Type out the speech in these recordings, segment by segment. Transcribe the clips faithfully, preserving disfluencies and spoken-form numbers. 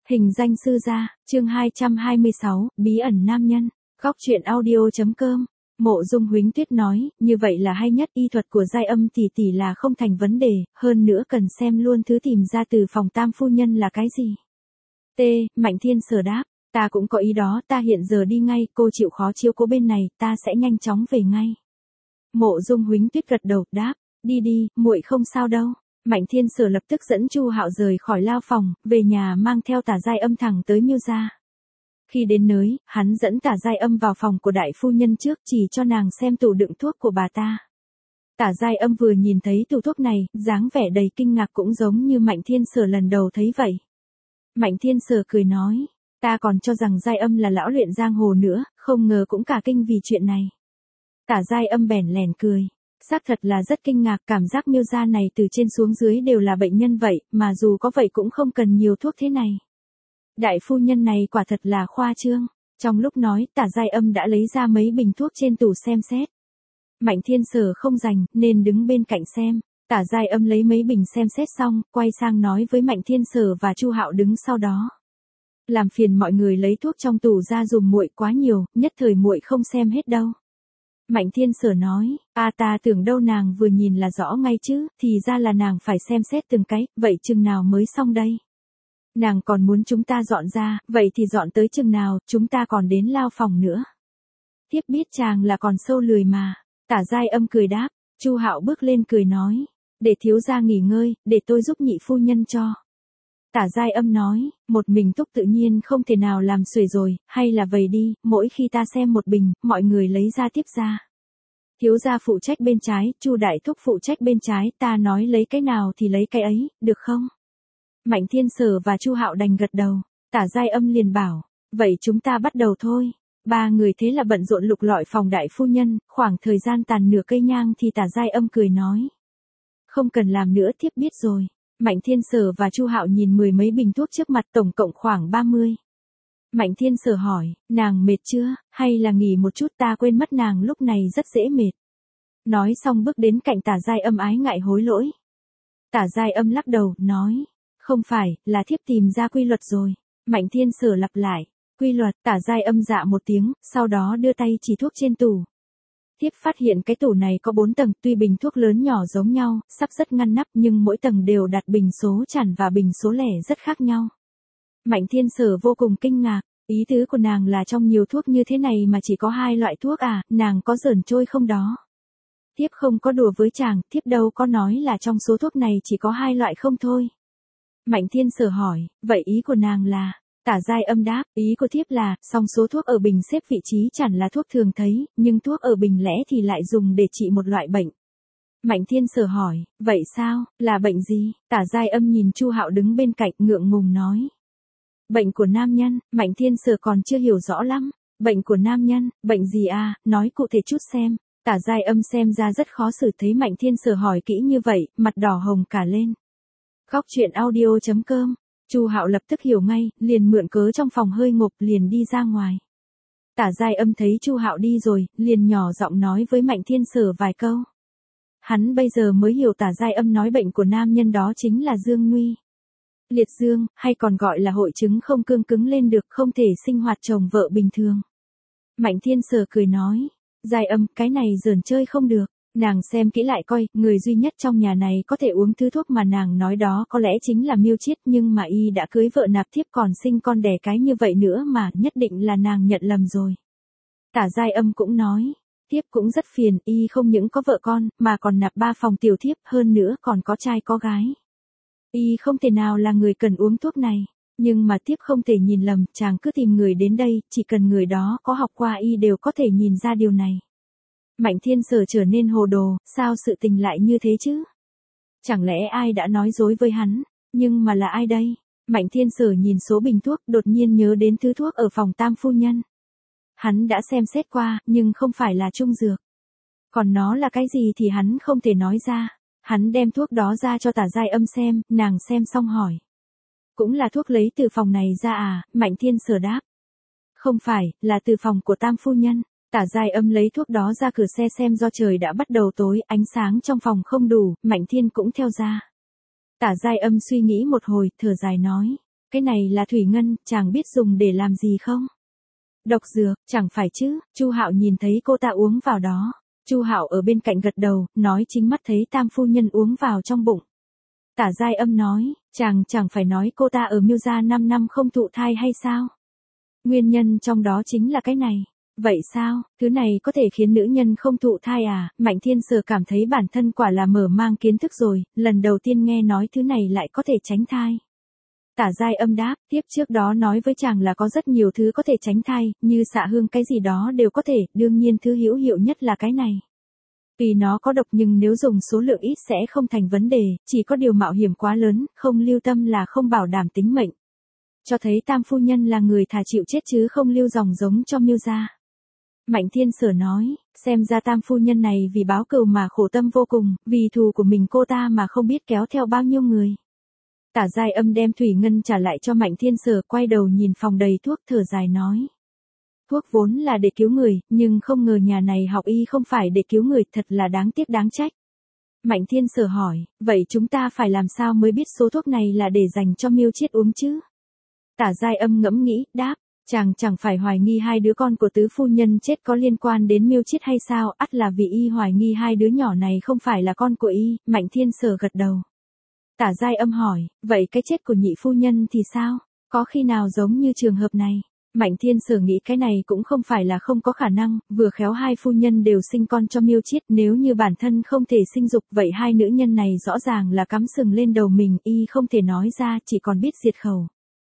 Hình danh sư gia, chương hai trăm hai mươi sáu, bí ẩn nam nhân, góc truyện audio.com. Mộ Dung Huỳnh Tuyết nói, như vậy là hay nhất, y thuật của giai âm tỷ tỷ là không thành vấn đề, hơn nữa cần xem luôn thứ tìm ra từ phòng tam phu nhân là cái gì. T. Mạnh Thiên Sở đáp, ta cũng có ý đó, ta hiện giờ đi ngay, cô chịu khó chiếu cố bên này, ta sẽ nhanh chóng về ngay. Mộ Dung Huỳnh Tuyết gật đầu, đáp, đi đi, muội không sao đâu. Mạnh Thiên Sở lập tức dẫn Chu Hạo rời khỏi lao phòng, về nhà mang theo Tả Giai Âm thẳng tới Miêu gia. Khi đến nơi, hắn dẫn Tả Giai Âm vào phòng của đại phu nhân trước, chỉ cho nàng xem tủ đựng thuốc của bà ta. Tả Giai Âm vừa nhìn thấy tủ thuốc này, dáng vẻ đầy kinh ngạc cũng giống như Mạnh Thiên Sở lần đầu thấy vậy. Mạnh Thiên Sở cười nói, ta còn cho rằng Giai Âm là lão luyện giang hồ nữa, không ngờ cũng cả kinh vì chuyện này. Tả Giai Âm bèn lèn cười. Xác thật là rất kinh ngạc, cảm giác Miêu gia này từ trên xuống dưới đều là bệnh nhân vậy, mà dù có vậy cũng không cần nhiều thuốc thế này. Đại phu nhân này quả thật là khoa trương. Trong lúc nói, Tả Giai Âm đã lấy ra mấy bình thuốc trên tủ xem xét. Mạnh Thiên Sở không rảnh, nên đứng bên cạnh xem. Tả Giai Âm lấy mấy bình xem xét xong, quay sang nói với Mạnh Thiên Sở và Chu Hạo đứng sau đó. Làm phiền mọi người lấy thuốc trong tủ ra dùm muội, quá nhiều, nhất thời muội không xem hết đâu. Mạnh Thiên Sở nói, a ta tưởng đâu nàng vừa nhìn là rõ ngay chứ, thì ra là nàng phải xem xét từng cái, vậy chừng nào mới xong đây? Nàng còn muốn chúng ta dọn ra, vậy thì dọn tới chừng nào, chúng ta còn đến lao phòng nữa. Tiếp biết chàng là còn sâu lười mà. Tả Giai Âm cười đáp. Chu Hạo bước lên cười nói, để thiếu gia nghỉ ngơi, để tôi giúp nhị phu nhân cho. Tả Giai Âm nói, một mình Túc tự nhiên không thể nào làm xuể rồi, hay là vậy đi, mỗi khi ta xem một bình, mọi người lấy ra tiếp ra. Thiếu gia phụ trách bên trái, Chu đại thúc phụ trách bên trái, ta nói lấy cái nào thì lấy cái ấy, được không? Mạnh Thiên Sở và Chu Hạo đành gật đầu. Tả Giai Âm liền bảo, vậy chúng ta bắt đầu thôi. Ba người thế là bận rộn lục lọi phòng đại phu nhân, khoảng thời gian tàn nửa cây nhang thì Tả Giai Âm cười nói, không cần làm nữa, thiếp biết rồi. Mạnh Thiên Sở và Chu Hạo nhìn mười mấy bình thuốc trước mặt, tổng cộng khoảng ba mươi. Mạnh Thiên Sở hỏi, nàng mệt chưa, hay là nghỉ một chút, ta quên mất nàng lúc này rất dễ mệt. Nói xong bước đến cạnh Tả Giai Âm ái ngại hối lỗi. Tả Giai Âm lắc đầu, nói, không phải, là thiếp tìm ra quy luật rồi. Mạnh Thiên Sở lặp lại, quy luật. Tả Giai Âm dạ một tiếng, sau đó đưa tay chỉ thuốc trên tủ. Thiếp phát hiện cái tủ này có bốn tầng, tuy bình thuốc lớn nhỏ giống nhau, sắp rất ngăn nắp, nhưng mỗi tầng đều đặt bình số chẵn và bình số lẻ rất khác nhau. Mạnh Thiên Sở vô cùng kinh ngạc, ý tứ của nàng là trong nhiều thuốc như thế này mà chỉ có hai loại thuốc à, nàng có giỡn trôi không đó? Thiếp không có đùa với chàng, thiếp đâu có nói là trong số thuốc này chỉ có hai loại không thôi. Mạnh Thiên Sở hỏi, vậy ý của nàng là? Tả Giai Âm đáp, ý của thiếp là, song số thuốc ở bình xếp vị trí chẳng là thuốc thường thấy, nhưng thuốc ở bình lẻ thì lại dùng để trị một loại bệnh. Mạnh Thiên Sở hỏi, vậy sao, là bệnh gì? Tả Giai Âm nhìn Chu Hạo đứng bên cạnh, ngượng ngùng nói. Bệnh của nam nhân. Mạnh Thiên Sở còn chưa hiểu rõ lắm. Bệnh của nam nhân, bệnh gì à, nói cụ thể chút xem. Tả Giai Âm xem ra rất khó xử, thấy Mạnh Thiên Sở hỏi kỹ như vậy, mặt đỏ hồng cả lên. Góc truyện audio.com. Chu Hạo lập tức hiểu ngay, liền mượn cớ trong phòng hơi ngộp, liền đi ra ngoài. Tả Giai Âm thấy Chu Hạo đi rồi, liền nhỏ giọng nói với Mạnh Thiên Sở vài câu. Hắn bây giờ mới hiểu Tả Giai Âm nói bệnh của nam nhân đó chính là dương nguy. Liệt dương, hay còn gọi là hội chứng không cương cứng lên được, không thể sinh hoạt chồng vợ bình thường. Mạnh Thiên Sở cười nói, Giai Âm, cái này giỡn chơi không được. Nàng xem kỹ lại coi, người duy nhất trong nhà này có thể uống thứ thuốc mà nàng nói đó có lẽ chính là Miêu Chiết, nhưng mà y đã cưới vợ nạp thiếp còn sinh con đẻ cái như vậy nữa mà, nhất định là nàng nhận lầm rồi. Tả Giai Âm cũng nói, thiếp cũng rất phiền, y không những có vợ con, mà còn nạp ba phòng tiểu thiếp, hơn nữa còn có trai có gái. Y không thể nào là người cần uống thuốc này, nhưng mà thiếp không thể nhìn lầm, chàng cứ tìm người đến đây, chỉ cần người đó có học qua y đều có thể nhìn ra điều này. Mạnh Thiên Sở trở nên hồ đồ, sao sự tình lại như thế chứ? Chẳng lẽ ai đã nói dối với hắn? Nhưng mà là ai đây? Mạnh Thiên Sở nhìn số bình thuốc, đột nhiên nhớ đến thứ thuốc ở phòng tam phu nhân. Hắn đã xem xét qua, nhưng không phải là trung dược. Còn nó là cái gì thì hắn không thể nói ra. Hắn đem thuốc đó ra cho Tả Giai Âm xem, nàng xem xong hỏi. Cũng là thuốc lấy từ phòng này ra à? Mạnh Thiên Sở đáp. Không phải, là từ phòng của tam phu nhân. Tả Giai Âm lấy thuốc đó ra cửa xe xem, do trời đã bắt đầu tối, ánh sáng trong phòng không đủ, Mạnh Thiên cũng theo ra. Tả Giai Âm suy nghĩ một hồi, thở dài nói, Cái này là thủy ngân, chàng biết dùng để làm gì không? Độc dược, chẳng phải chứ? Chu Hạo nhìn thấy cô ta uống vào đó. Chu Hạo ở bên cạnh gật đầu, nói chính mắt thấy Tam phu nhân uống vào trong bụng. Tả Giai Âm nói, chàng chẳng phải nói cô ta ở Miêu gia năm năm không thụ thai hay sao? Nguyên nhân trong đó chính là cái này. Vậy sao, thứ này có thể khiến nữ nhân không thụ thai à? Mạnh Thiên Sở cảm thấy bản thân quả là mở mang kiến thức rồi, lần đầu tiên nghe nói thứ này lại có thể tránh thai. Tả Giai Âm đáp, tiếp trước đó nói với chàng là có rất nhiều thứ có thể tránh thai, như xạ hương cái gì đó đều có thể, đương nhiên thứ hữu hiệu nhất là cái này. Vì nó có độc nhưng nếu dùng số lượng ít sẽ không thành vấn đề, chỉ có điều mạo hiểm quá lớn, không lưu tâm là không bảo đảm tính mệnh. Cho thấy Tam phu nhân là người thà chịu chết chứ không lưu dòng giống cho Miêu gia. Mạnh Thiên Sở nói, xem ra Tam phu nhân này vì báo cừu mà khổ tâm vô cùng, vì thù của mình cô ta mà không biết kéo theo bao nhiêu người. Tả Giai Âm đem thủy ngân trả lại cho Mạnh Thiên Sở, quay đầu nhìn phòng đầy thuốc thở dài nói. Thuốc vốn là để cứu người, nhưng không ngờ nhà này học y không phải để cứu người, thật là đáng tiếc đáng trách. Mạnh Thiên Sở hỏi, vậy chúng ta phải làm sao mới biết số thuốc này là để dành cho Miêu Chiết uống chứ? Tả Giai Âm ngẫm nghĩ, đáp, chàng chẳng phải hoài nghi hai đứa con của tứ phu nhân chết có liên quan đến Miêu Chiết hay sao? Ắt là vì y hoài nghi hai đứa nhỏ này không phải là con của y. Mạnh Thiên Sở gật đầu. Tả Giai Âm hỏi, vậy cái chết của nhị phu nhân thì sao? Có khi nào giống như trường hợp này? Mạnh Thiên Sở nghĩ cái này cũng không phải là không có khả năng, vừa khéo hai phu nhân đều sinh con cho Miêu Chiết, nếu như bản thân không thể sinh dục, vậy hai nữ nhân này rõ ràng là cắm sừng lên đầu mình, y không thể nói ra, chỉ còn biết diệt khẩu.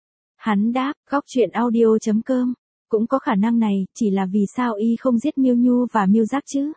Hắn đáp, góc truyện audio chấm com, cũng có khả năng này, chỉ là vì sao y không giết Miêu Nhu và Miêu Giác chứ?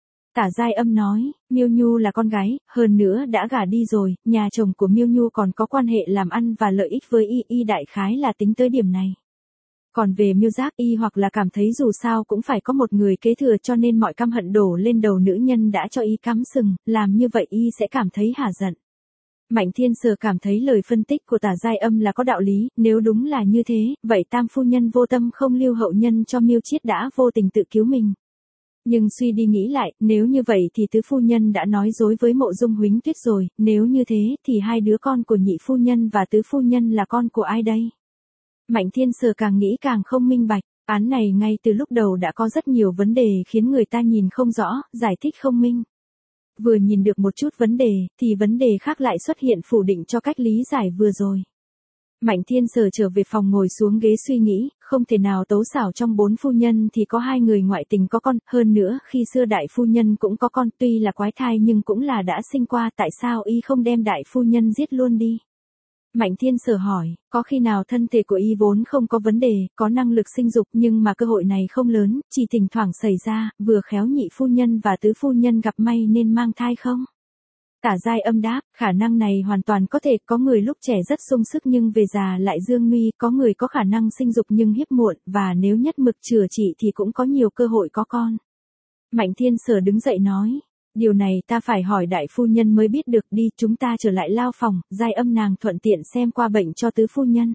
Tả Giai Âm nói, Miêu Nhu là con gái, hơn nữa đã gả đi rồi, nhà chồng của Miêu Nhu còn có quan hệ làm ăn và lợi ích với y, y đại khái là tính tới điểm này. Còn về Miêu Giác, y hoặc là cảm thấy dù sao cũng phải có một người kế thừa cho nên mọi căm hận đổ lên đầu nữ nhân đã cho y cắm sừng, làm như vậy y sẽ cảm thấy hả giận. Mạnh Thiên Sở cảm thấy lời phân tích của Tả Giai Âm là có đạo lý, nếu đúng là như thế, vậy Tam phu nhân vô tâm không lưu hậu nhân cho Miêu Chiết đã vô tình tự cứu mình. Nhưng suy đi nghĩ lại, nếu như vậy thì tứ phu nhân đã nói dối với Mộ Dung Huỳnh Tuyết rồi, nếu như thế thì hai đứa con của nhị phu nhân và tứ phu nhân là con của ai đây? Mạnh Thiên Sở càng nghĩ càng không minh bạch, án này ngay từ lúc đầu đã có rất nhiều vấn đề khiến người ta nhìn không rõ, giải thích không minh. Vừa nhìn được một chút vấn đề, thì vấn đề khác lại xuất hiện phủ định cho cách lý giải vừa rồi. Mạnh Thiên Sở trở về phòng ngồi xuống ghế suy nghĩ, không thể nào tấu xảo trong bốn phu nhân thì có hai người ngoại tình có con, hơn nữa khi xưa đại phu nhân cũng có con, tuy là quái thai nhưng cũng là đã sinh qua, tại sao y không đem đại phu nhân giết luôn đi? Mạnh Thiên Sở hỏi, có khi nào thân thể của y vốn không có vấn đề, có năng lực sinh dục nhưng mà cơ hội này không lớn, chỉ thỉnh thoảng xảy ra, vừa khéo nhị phu nhân và tứ phu nhân gặp may nên mang thai không? Tả Giai Âm đáp, khả năng này hoàn toàn có thể, có người lúc trẻ rất sung sức nhưng về già lại dương nguy, có người có khả năng sinh dục nhưng hiếp muộn, và nếu nhất mực chữa trị thì cũng có nhiều cơ hội có con. Mạnh Thiên Sở đứng dậy nói, điều này ta phải hỏi đại phu nhân mới biết được, đi chúng ta trở lại lao phòng, Giai Âm nàng thuận tiện xem qua bệnh cho tứ phu nhân.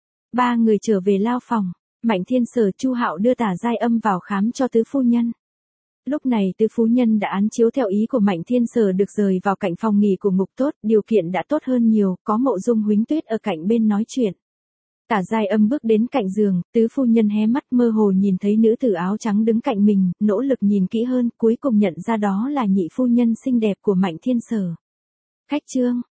Ba người trở về lao phòng, Mạnh Thiên Sở Chu Hạo đưa Tả Giai Âm vào khám cho tứ phu nhân. Lúc này tứ phu nhân đã án chiếu theo ý của Mạnh Thiên Sở được rời vào cạnh phòng nghỉ của Ngục Tốt, điều kiện đã tốt hơn nhiều, có Mộ Dung Huỳnh Tuyết ở cạnh bên nói chuyện. Tả Giai Âm bước đến cạnh giường, tứ phu nhân hé mắt mơ hồ nhìn thấy nữ tử áo trắng đứng cạnh mình, nỗ lực nhìn kỹ hơn, cuối cùng nhận ra đó là nhị phu nhân xinh đẹp của Mạnh Thiên Sở. Khách trương,